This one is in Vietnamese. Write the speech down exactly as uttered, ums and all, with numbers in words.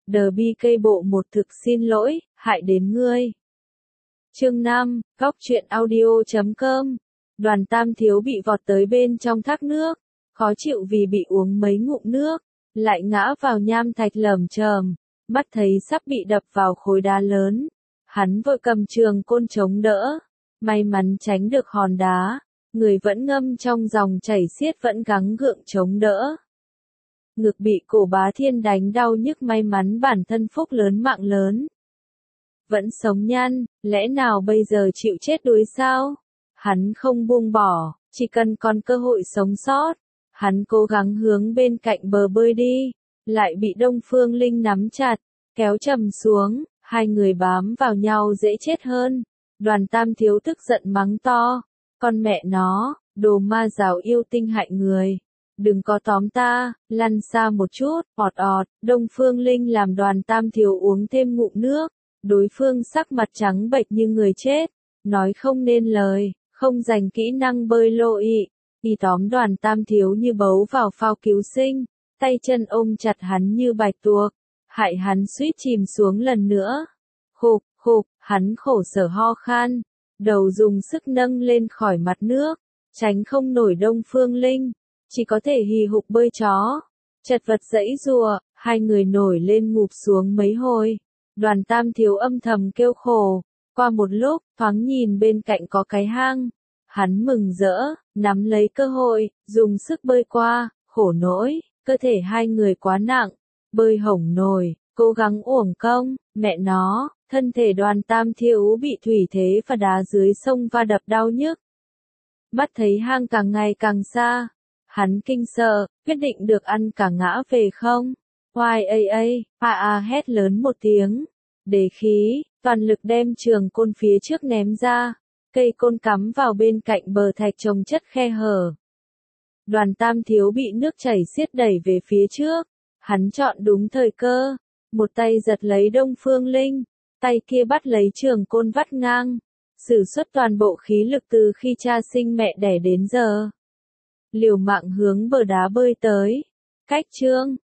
Đờ bi cây bộ một thực xin lỗi, hại đến ngươi. Chương năm, góc truyện audio chấm com. Đoàn Tam Thiếu bị vọt tới bên trong thác nước, khó chịu vì bị uống mấy ngụm nước, lại ngã vào nham thạch lởm chởm, mắt thấy sắp bị đập vào khối đá lớn. Hắn vội cầm trường côn chống đỡ, may mắn tránh được hòn đá, người vẫn ngâm trong dòng chảy xiết vẫn gắng gượng chống đỡ. Ngực bị Cổ Bá Thiên đánh đau nhức, may mắn bản thân phúc lớn mạng lớn. Vẫn sống nhăn, lẽ nào bây giờ chịu chết đuối sao? Hắn không buông bỏ, chỉ cần còn cơ hội sống sót. Hắn cố gắng hướng bên cạnh bờ bơi đi, lại bị Đông Phương Linh nắm chặt, kéo chầm xuống, hai người bám vào nhau dễ chết hơn. Đoàn Tam Thiếu tức giận mắng to, con mẹ nó, đồ ma giàu yêu tinh hại người. Đừng có tóm ta, lăn xa một chút, ọt ọt. Đông Phương Linh làm Đoàn Tam Thiếu uống thêm ngụm nước, đối phương sắc mặt trắng bệch như người chết, nói không nên lời, không dành kỹ năng bơi lội, y tóm Đoàn Tam Thiếu như bấu vào phao cứu sinh, tay chân ôm chặt hắn như bạch tuộc, hại hắn suýt chìm xuống lần nữa. Khục, khục, hắn khổ sở ho khan, đầu dùng sức nâng lên khỏi mặt nước, tránh không nổi Đông Phương Linh, chỉ có thể hì hục bơi chó, chật vật giãy giụa, hai người nổi lên ngụp xuống mấy hồi. Đoàn Tam Thiếu âm thầm kêu khổ, qua một lúc, thoáng nhìn bên cạnh có cái hang, hắn mừng rỡ, nắm lấy cơ hội, dùng sức bơi qua, khổ nỗi, cơ thể hai người quá nặng, bơi hổng nổi, cố gắng uổng công, mẹ nó, thân thể Đoàn Tam Thiếu bị thủy thế và đá dưới sông va đập đau nhức. Mắt thấy hang càng ngày càng xa, hắn kinh sợ, quyết định được ăn cả ngã về không. Hoài a a, a a hét lớn một tiếng, đề khí, toàn lực đem trường côn phía trước ném ra, cây côn cắm vào bên cạnh bờ thạch trồng chất khe hở. Đoàn Tam Thiếu bị nước chảy xiết đẩy về phía trước, hắn chọn đúng thời cơ, một tay giật lấy Đông Phương Linh, tay kia bắt lấy trường côn vắt ngang, sử xuất toàn bộ khí lực từ khi cha sinh mẹ đẻ đến giờ. Liều mạng hướng bờ đá bơi tới, cách chương,